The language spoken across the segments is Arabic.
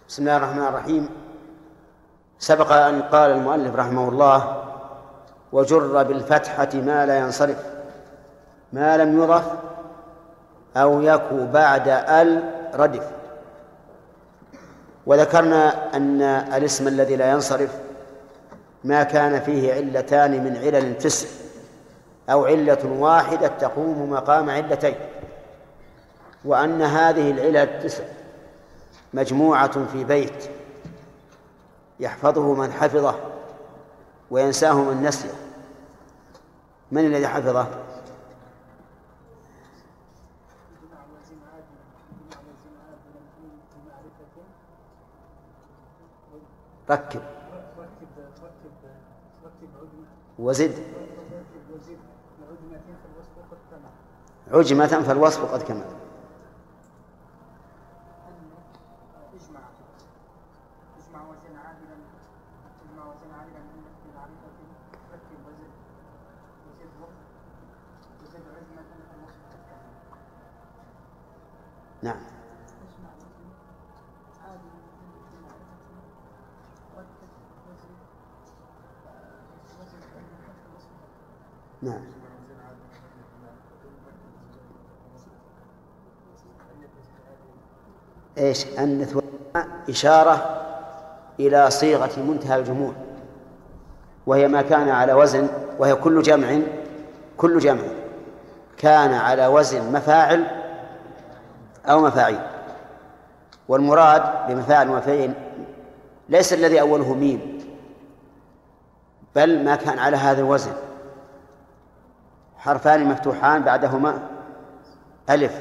بسم الله الرحمن الرحيم. سبق أن قال المؤلف رحمه الله: وجر بالفتحة ما لا ينصرف ما لم يضف أو يكو بعد ردف. وذكرنا أن الاسم الذي لا ينصرف ما كان فيه علتان من علل 9 أو علة واحدة تقوم مقام علتين، وأن هذه العلل 9 مجموعة في بيت يحفظه من حفظه وينساه من نسيه. من الذي حفظه؟ ركب وزد عجمة فالوصف قد كمل. نعم. نعم. ايش النثوى؟ إشارة إلى صيغة منتهى الجموع، وهي ما كان على وزن، وهي كل جمع كان على وزن مفاعل أو مفاعيل. والمراد بمفاعل ومفاعيل ليس الذي أوله ميم، بل ما كان على هذا الوزن، حرفان مفتوحان بعدهما ألف،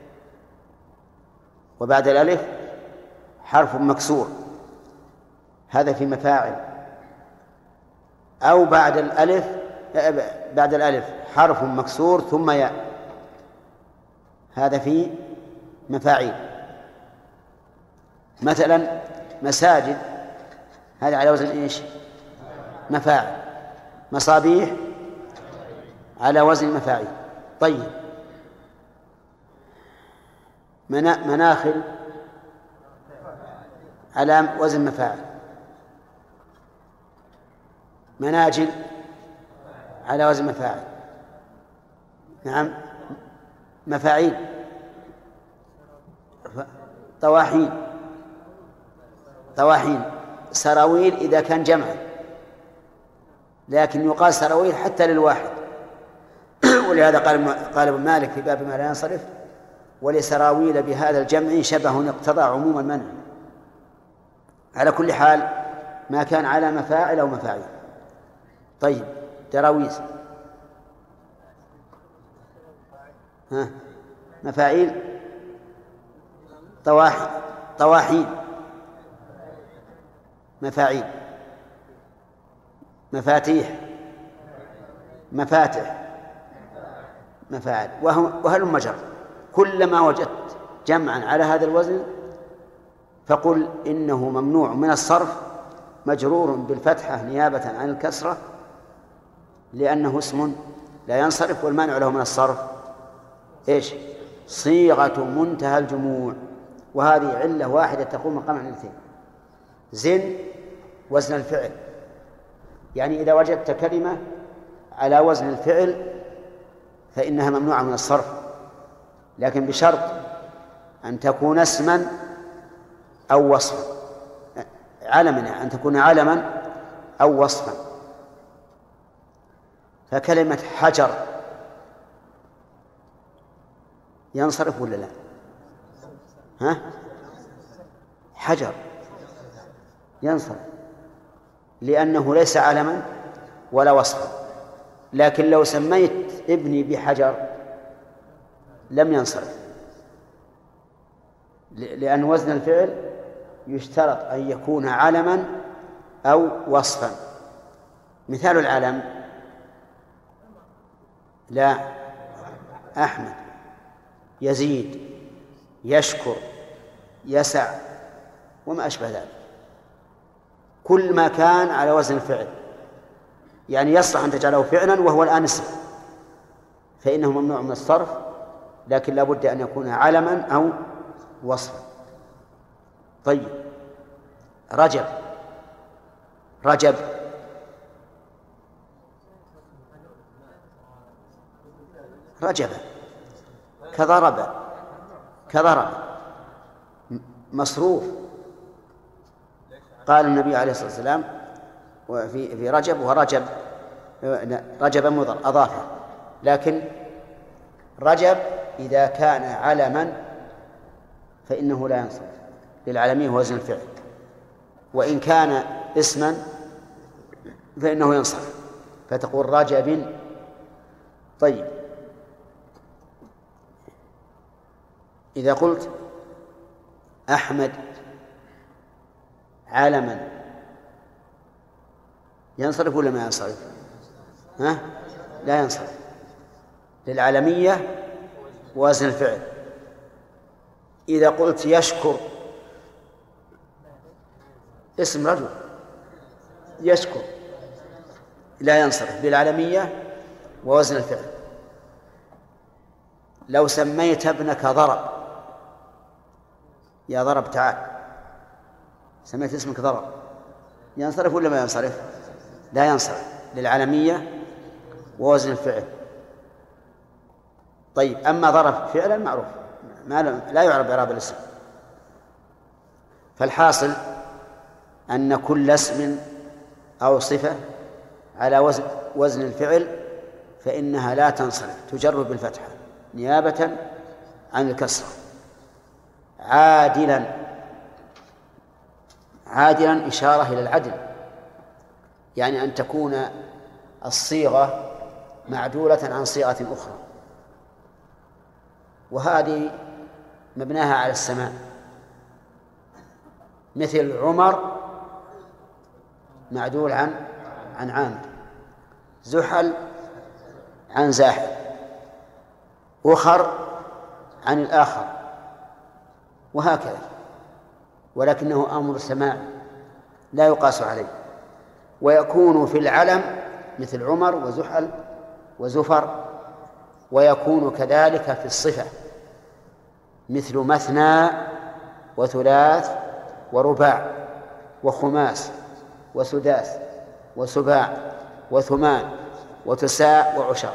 وبعد الألف حرف مكسور، هذا في مفاعل. أو بعد الألف حرف مكسور ثم ياء، هذا في مفاعيل. مثلا مساجد، هذا على وزن ايش؟ مفاعل. مصابيح على وزن مفاعيل. طيب، مناخل على وزن مفاعل. مناجل على وزن مفاعل. نعم. مفاعيل. طواحين. سراويل إذا كان جمعا، لكن يقال سراويل حتى للواحد. ولهذا قال ابن مالك في باب ما لا ينصرف: ولسراويل بهذا الجمع شبه اقتضى عموم المنع. على كل حال ما كان على مفاعل أو مفاعيل. طيب، دراويز، مفاعيل. طواحين مفاعيل. مفاتيح مفاتح مفاعل. وهلم مجر. كلما وجدت جمعا على هذا الوزن فقل إنه ممنوع من الصرف، مجرور بالفتحة نيابة عن الكسرة، لأنه اسم لا ينصرف، والمانع له من الصرف إيش؟ صيغة منتهى الجموع. وهذه علة واحدة تقوم مقام علتين. زن وزن الفعل، يعني إذا وجدت كلمة على وزن الفعل فإنها ممنوعة من الصرف، لكن بشرط أن تكون اسما أو وصفا. علما، أن تكون علما أو وصفا. فكلمة حجر ينصرف ولا لا؟ حجر ينصرف، لأنه ليس علما ولا وصفا. لكن لو سميت ابني بحجر لم ينصرف، لأن وزن الفعل يشترط أن يكون علما أو وصفا. مثال العلم: لا، أحمد، يزيد، يشكر، يسع، وما أشبه ذلك. كل ما كان على وزن الفعل، يعني يصلح أن تجعله فعلا وهو الآن اسم، فإنه ممنوع من الصرف، لكن لا بد أن يكون علما أو وصفا. طيب، رجب. رجب رجب كضرب. كضرب مصروف. قال النبي عليه الصلاة والسلام في رجب ورجب، رجب مضر أضافه، لكن رجب إذا كان علما فإنه لا ينصرف للعالمية وزن الفعل، وإن كان اسما فإنه ينصرف، فتقول رجب. طيب، إذا قلت أحمد علما ينصرف ولا ما ينصرف؟ لا ينصرف للعالمية وزن الفعل. إذا قلت يشكر اسم رجل يشكر لا ينصرف للعالمية ووزن الفعل. لو سميت ابنك ضرب، يا ضرب تعال، سميت اسمك ضرب، ينصرف ولا ما ينصرف؟ لا ينصرف للعالمية ووزن الفعل. طيب، أما ضرب فعلا معروف لا يعرف إعراب الاسم. فالحاصل أن كل اسم أو صفة على وزن الفعل فإنها لا تنصرف، تجر بالفتحة نيابة عن الكسرة. عادلا، عادلا إشارة إلى العدل، يعني أن تكون الصيغة معدولة عن صيغة أخرى، وهذه مبناها على السماع، مثل عمر معدول عن عامر، زحل عن زاحل، أخر عن الآخر، وهكذا، ولكنه أمر سماع لا يقاس عليه. ويكون في العلم مثل عمر وزحل وزفر، ويكون كذلك في الصفة مثل مثنى وثلاث ورباع وخماس وسداس وسباع وثمان وتساع وعشر.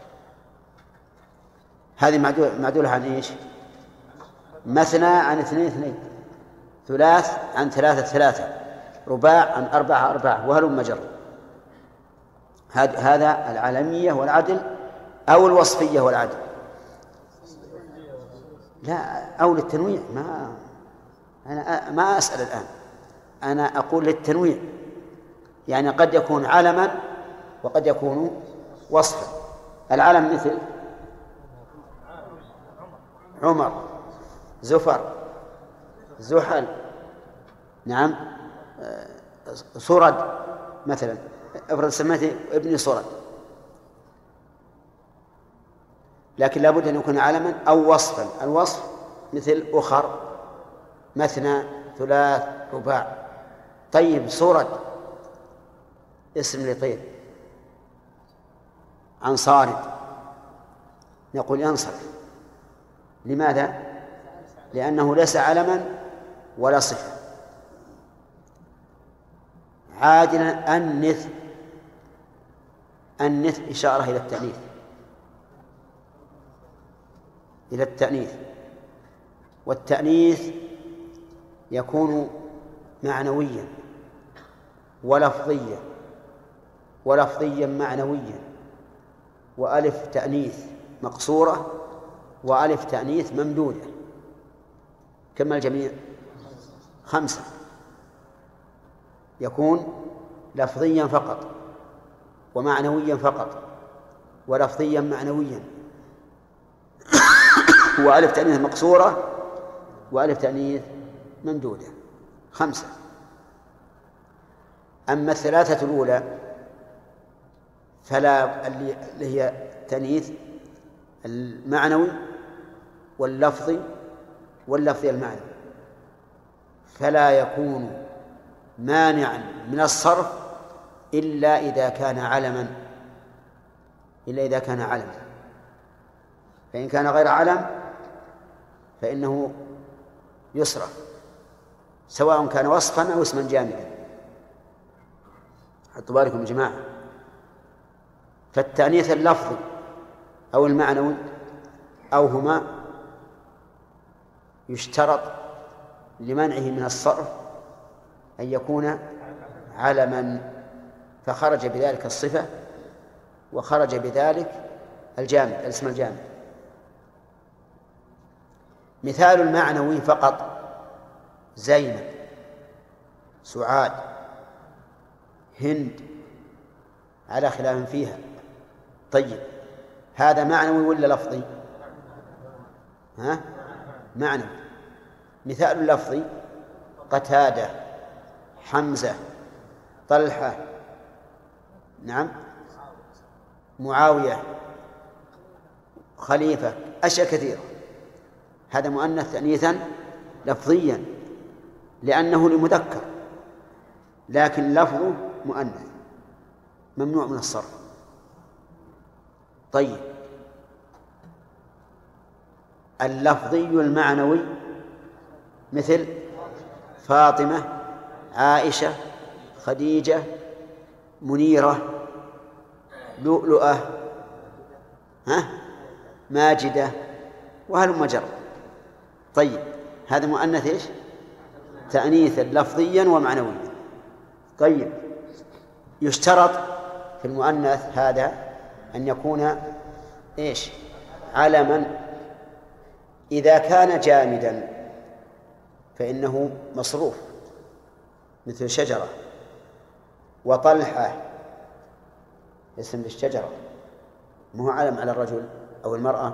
هذه معدولة عن إيش؟ مثنى عن اثنين اثنين، ثلاث عن ثلاثة ثلاثة، رباع عن أربعة أربعة، وهلم جر. هذا العالمية والعدل أو الوصفية والعدل؟ لا، أو للتنويع. أنا ما أسأل الآن، أنا أقول للتنويع، يعني قد يكون علما وقد يكون وصفا. العلم مثل عمر، زفر، زحل، نعم، صرد مثلا، افرض سميته ابني صرد، لكن لابد أن يكون علما أو وصفا. الوصف مثل أخر، مثنى، ثلاث، رباع. طيب، صرد اسم لطير عن صارد، نقول ينصرف. لماذا؟ لأنه ليس علما ولا صفة. عادلا أنث، أنث إشارة إلى التأنيث، إلى التأنيث، والتأنيث يكون معنويا ولفظيا، ولفظيا معنويا، وألف تأنيث مقصورة وألف تأنيث ممدودة. كم الجميع؟ 5. يكون لفظيا فقط ومعنويا فقط، ولفظيا معنويا، وألف تأنيث مقصورة وألف تأنيث ممدودة. 5. أما الثلاثة الأولى فلا، اللي هي تأنيث المعنوي واللفظي واللفظي المعنوي، فلا يكون مانعا من الصرف إلا إذا كان علما، إلا إذا كان علما. فإن كان غير علم فإنه يصرف سواء كان وصفا أو اسما جامدا. حطوا بالكم يا جماعة. فالتأنيث اللفظي أو المعنوي أو هما يشترط لمنعه من الصرف أن يكون علما، فخرج بذلك الصفة وخرج بذلك الجامد، الاسم الجامد. مثال المعنوي فقط زينب، سعاد، هند، على خلاف فيها. طيب هذا معنوي ولا لفظي؟ معنوي. مثال اللفظي قتادة، حمزة، طلحة، نعم، معاوية، خليفة، أشياء كثيرة. هذا مؤنث تأنيثا لفظيا لأنه لمذكر، لكن لفظه مؤنث ممنوع من الصرف. طيب اللفظي المعنوي مثل فاطمة، عائشة، خديجة، منيرة، لؤلؤة، ماجدة، وهلم جرى. طيب هذا مؤنث ايش؟ تأنيثا لفظيا ومعنويا. طيب يشترط في المؤنث هذا أن يكون ايش؟ علما. إذا كان جامدا فإنه مصروف مثل شجرة، وطلحة اسم للشجرة، ما هو علم على الرجل أو المرأة،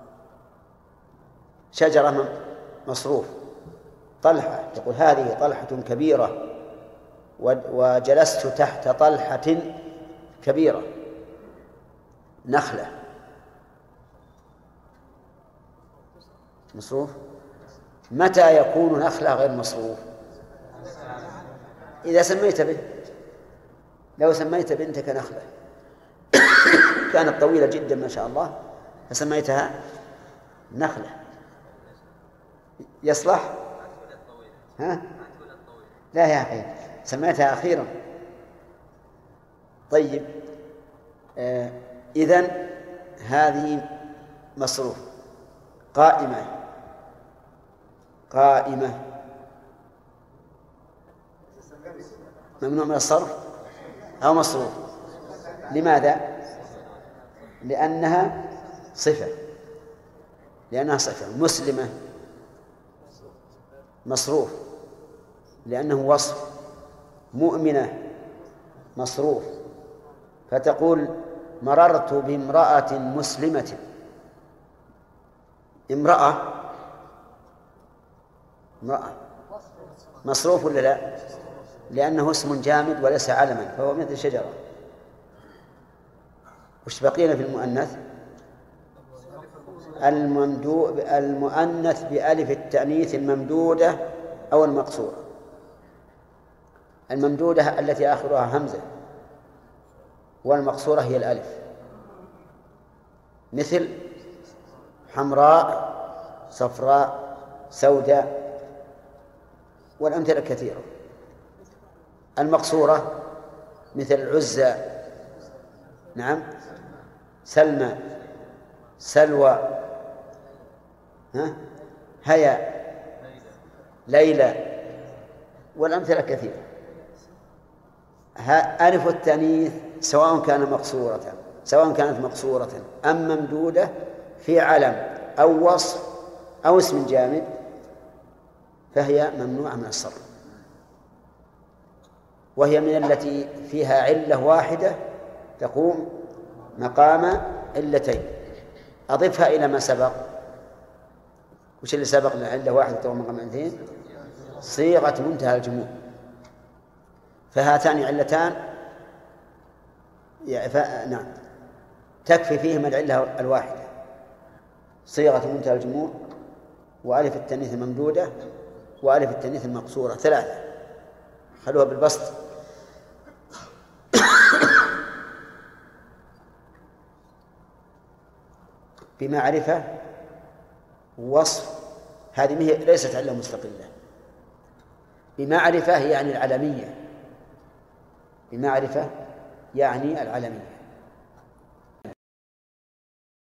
شجرة مصروف. طلحة يقول هذه طلحة كبيرة وجلست تحت طلحة كبيرة، نخلة مصروف. متى يكون نخلة غير مصروف؟ إذا سميت به. لو سميت بنتك نخلة كانت طويلة جدا ما شاء الله فسميتها نخلة يصلح؟ لا يا أخي، سميتها أخيرا. طيب إذن هذه مصروف. قائمة، قائمة ممنوع من الصرف أو مصروف. لماذا؟ لأنها صفة، لأنها صفة. مسلمة مصروف لأنه وصف. مؤمنة مصروف، فتقول مررت بامرأة مسلمة. امرأة مصروف ولا لا؟ لأنه اسم جامد وليس علما، فهو مثل شجرة. وش بقينا في المؤنث؟ المؤنث بألف التأنيث الممدودة أو المقصورة. الممدودة التي آخرها همزة، والمقصورة هي الألف، مثل حمراء، صفراء، سوداء، والأمثلة كثيرة. المقصورة مثل عزى، نعم، سلمى، سلوى، هيا، ليلى، والأمثلة كثيرة. ألف التأنيث سواء كانت مقصورة أم ممدودة في علم أو وصف أو اسم جامد فهي ممنوعة من الصرف، وهي من التي فيها علة واحدة تقوم مقام علتين. أضفها إلى ما سبق. وش اللي سبق؟ علة واحدة تقوم مقام علتين، صيغة منتهى الجموع. فهاتان علتان نعم تكفي فيهما العلة الواحدة، صيغة منتهى الجموع، وألف التأنيث الممدودة، وألف التأنيث المقصورة. ثلاثة. خلوها بالبسط. بمعرفة وصف، هذه ليست علة مستقلة. بمعرفة يعني العلمية، بمعرفة يعني العلمية.